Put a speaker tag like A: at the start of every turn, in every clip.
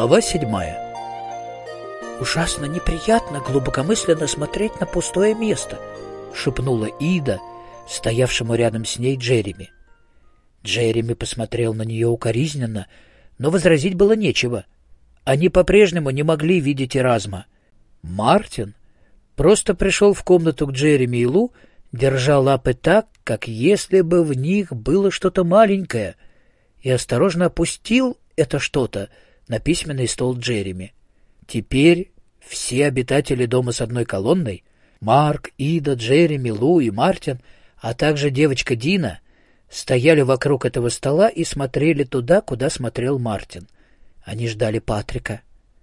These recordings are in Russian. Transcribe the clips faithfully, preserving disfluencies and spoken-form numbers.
A: Глава седьмая. «Ужасно неприятно глубокомысленно смотреть на пустое место», — шепнула Ида, стоявшему рядом с ней Джереми. Джереми посмотрел на нее укоризненно, но возразить было нечего. Они по-прежнему не могли видеть Эразма. Мартин просто пришел в комнату к Джереми и Лу, держа лапы так, как если бы в них было что-то маленькое, и осторожно опустил это что-то на письменный стол Джереми. Теперь все обитатели дома с одной колонной — Марк, Ида, Джереми, Лу и Мартин, а также девочка Дина — стояли вокруг этого стола и смотрели туда, куда смотрел Мартин. Они ждали Патрика.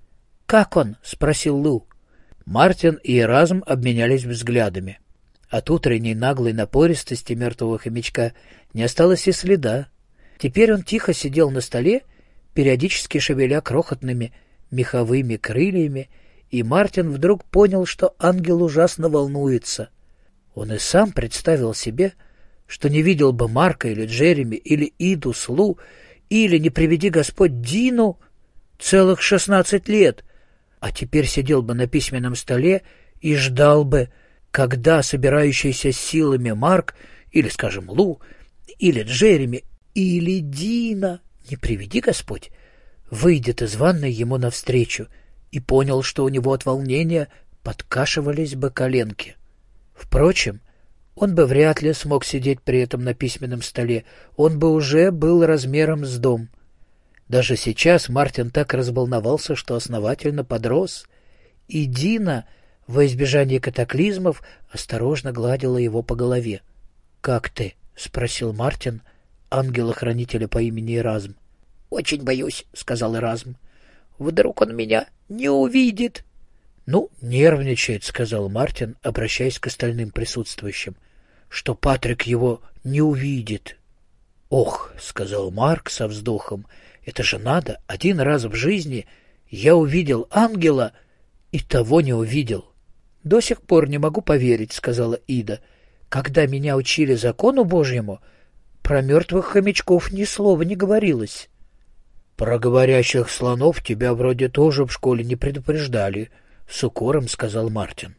A: «Как он?» — спросил Лу. Мартин и Эразм обменялись взглядами. От утренней наглой напористости мертвого хомячка не осталось и следа. Теперь он тихо сидел на столе, периодически шевеля крохотными меховыми крыльями, и Мартин вдруг понял, что ангел ужасно волнуется. Он и сам представил себе, что не видел бы Марка или Джереми или Иду с Лу, или, не приведи Господь, Дину целых шестнадцать лет, а теперь сидел бы на письменном столе и ждал бы, когда собирающийся силами Марк, или, скажем, Лу, или Джереми, или Дина, не приведи Господь, выйдет из ванной ему навстречу, и понял, что у него от волнения подкашивались бы коленки. Впрочем, он бы вряд ли смог сидеть при этом на письменном столе, он бы уже был размером с дом. Даже сейчас Мартин так разволновался, что основательно подрос, и Дина, во избежание катаклизмов, осторожно гладила его по голове. «Как ты?» — спросил Мартин ангела-хранителя по имени Эразм. «Очень боюсь», — сказал Эразм. «Вдруг он меня не увидит?» «Ну, нервничает», — сказал Мартин, обращаясь к остальным присутствующим, «что Патрик его не увидит». «Ох», — сказал Марк со вздохом, — «это же надо, один раз в жизни я увидел ангела и того не увидел». «До сих пор не могу поверить», — сказала Ида. «Когда меня учили закону Божьему, про мертвых хомячков ни слова не говорилось». «Про говорящих слонов тебя вроде тоже в школе не предупреждали», — с укором сказал Мартин.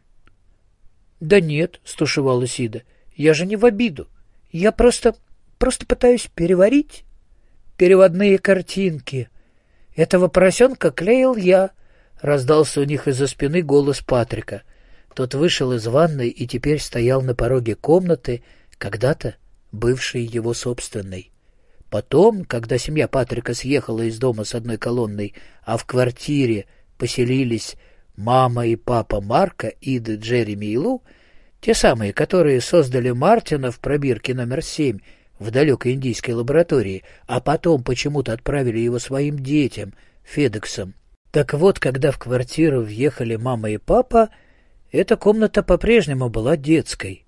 A: «Да нет», — стушевалась Ида, — «я же не в обиду. Я просто... просто пытаюсь переварить переводные картинки. Этого поросенка клеил я», — раздался у них из-за спины голос Патрика. Тот вышел из ванной и теперь стоял на пороге комнаты, когда-то бывшей его собственной. Потом, когда семья Патрика съехала из дома с одной колонной, а в квартире поселились мама и папа Марка, Иды, Джереми и Лу, те самые, которые создали Мартина в пробирке номер семь в далекой индийской лаборатории, а потом почему-то отправили его своим детям, Федексом. Так вот, когда в квартиру въехали мама и папа, эта комната по-прежнему была детской.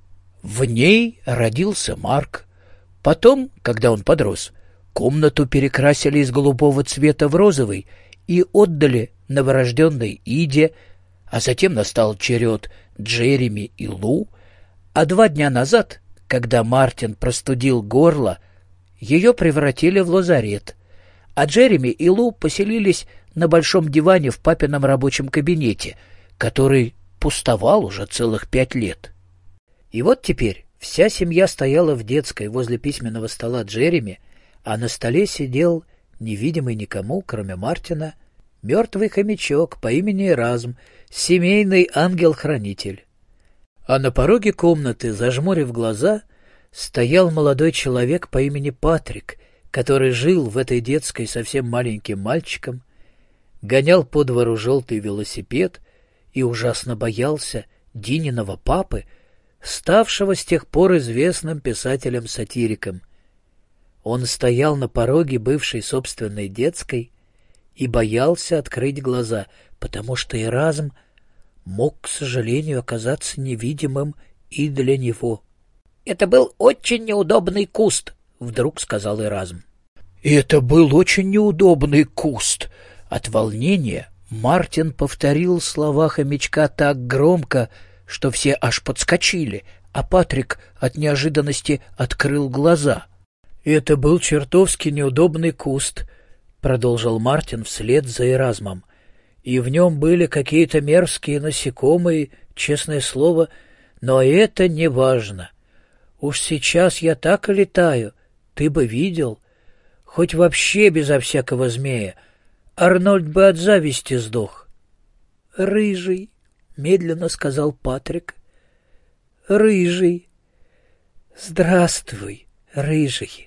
A: В ней родился Марк. Потом, когда он подрос, комнату перекрасили из голубого цвета в розовый и отдали новорожденной Иде, а затем настал черед Джереми и Лу, а два дня назад, когда Мартин простудил горло, ее превратили в лазарет, а Джереми и Лу поселились на большом диване в папином рабочем кабинете, который пустовал уже целых пять лет. И вот теперь вся семья стояла в детской возле письменного стола Джереми, а на столе сидел, невидимый никому, кроме Мартина, мертвый хомячок по имени Эразм, семейный ангел-хранитель. А на пороге комнаты, зажмурив глаза, стоял молодой человек по имени Патрик, который жил в этой детской совсем маленьким мальчиком, гонял по двору желтый велосипед и ужасно боялся Дининого папы, ставшего с тех пор известным писателем-сатириком. Он стоял на пороге бывшей собственной детской и боялся открыть глаза, потому что Эразм мог, к сожалению, оказаться невидимым и для него. «Это был очень неудобный куст», — вдруг сказал Эразм. «Это был очень неудобный куст». От волнения Мартин повторил слова хомячка так громко, что все аж подскочили, а Патрик от неожиданности открыл глаза. «Это был чертовски неудобный куст», — продолжил Мартин вслед за Эразмом. «И в нем были какие-то мерзкие насекомые, честное слово, но это не важно. Уж сейчас я так и летаю, ты бы видел, хоть вообще безо всякого змея. Арнольд бы от зависти сдох». «Рыжий», — медленно сказал Патрик. «Рыжий. Здравствуй, рыжий».